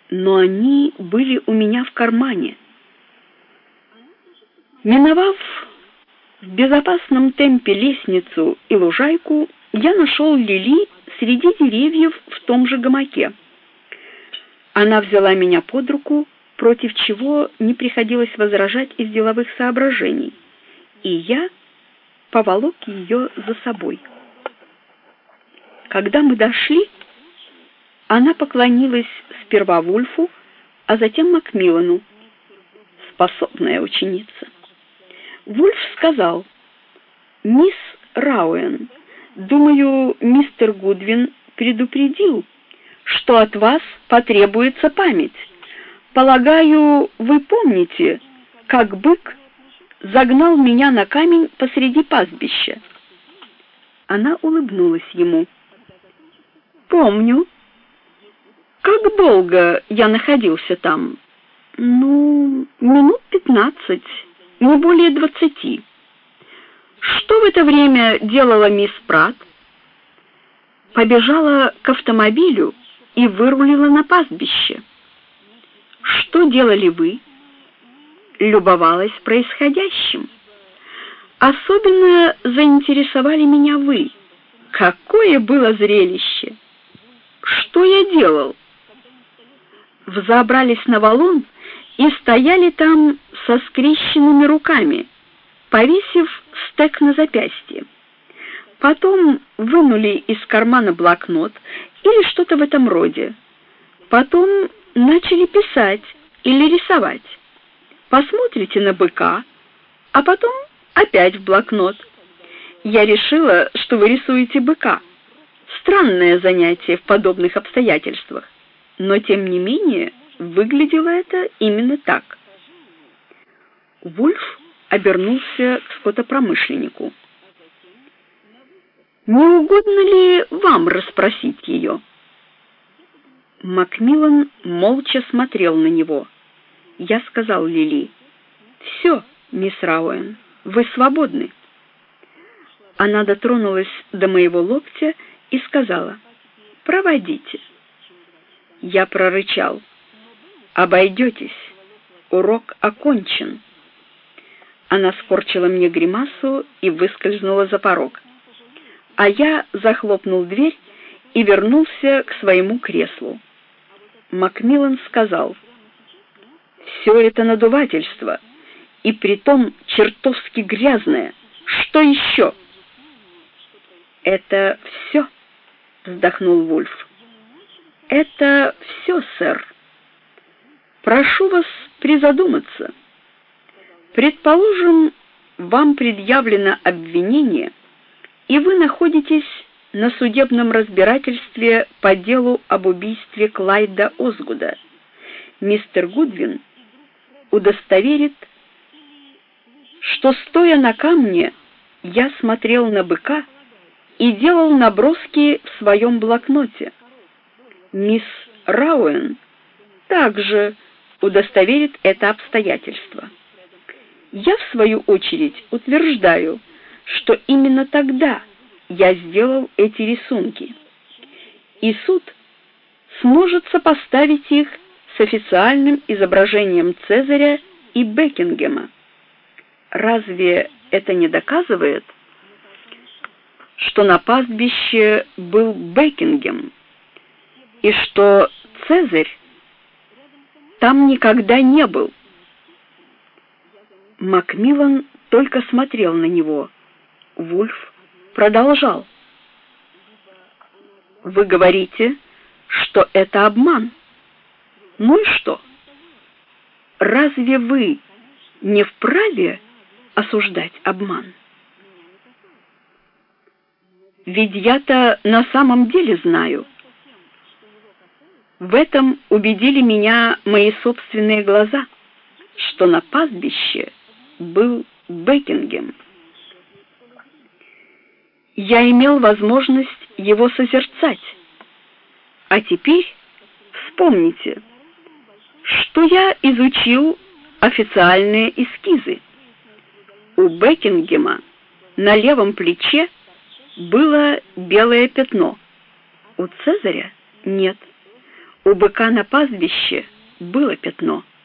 но они были у меня в кармане. Миновав в безопасном темпе лестницу и лужайку, я нашел Лили среди деревьев в том же гамаке. Она взяла меня под руку, против чего не приходилось возражать из деловых соображений, и я поволок ее за собой. Когда мы дошли, она поклонилась сперва Вульфу, а затем Макмиллану. Способная ученица. Вульф сказал: «Мисс Рауэн, думаю, мистер Гудвин предупредил, что от вас потребуется память. Полагаю, вы помните, как бык загнал меня на камень посреди пастбища?» Она улыбнулась ему. «Помню. Как долго я находился там?» Минут 15, не более 20. Что в это время делала мисс Пратт? Побежала к автомобилю и вырулила на пастбище. Что делали вы? Любовалась происходящим. Особенно заинтересовали меня вы. Какое было зрелище! Что я делал? Взобрались на валун и стояли там со скрещенными руками, повесив стек на запястье. Потом вынули из кармана блокнот или что-то в этом роде. Потом начали писать или рисовать. Посмотрите на быка, а потом опять в блокнот. Я решила, что вы рисуете быка. Странное занятие в подобных обстоятельствах, но тем не менее выглядело это именно так. Вульф обернулся к скотопромышленнику. «Не угодно ли вам расспросить ее?» Макмиллан молча смотрел на него. Я сказал Лили: «Все, мисс Рауэн, вы свободны». Она дотронулась до моего локтя и сказала: «Проводите». Я прорычал: «Обойдетесь, урок окончен». Она скорчила мне гримасу и выскользнула за порог. А я захлопнул дверь и вернулся к своему креслу. Макмиллан сказал: «Все это надувательство, и притом чертовски грязное. Что еще?» «Это все», — вздохнул Вульф. «Это все, сэр. Прошу вас призадуматься. Предположим, вам предъявлено обвинение, и вы находитесь на судебном разбирательстве по делу об убийстве Клайда Озгуда. Мистер Гудвин удостоверит, что, стоя на камне, я смотрел на быка и делал наброски в своем блокноте. Мисс Рауэн также удостоверит это обстоятельство. Я, в свою очередь, утверждаю, что именно тогда я сделал эти рисунки, и суд сможет сопоставить их с официальным изображением Цезаря и Бекингема. Разве это не доказывает, что на пастбище был Бекингем, и что Цезарь там никогда не был?» Макмиллан только смотрел на него. Вульф продолжал: «Вы говорите, что это обман. Ну и что? Разве вы не вправе осуждать обман? Ведь я-то на самом деле знаю. В этом убедили меня мои собственные глаза, что на пастбище был Бекингем. Я имел возможность его созерцать. А теперь вспомните, что я изучил официальные эскизы. У Бекингема на левом плече было белое пятно, у Цезаря нет. У быка на пастбище было пятно.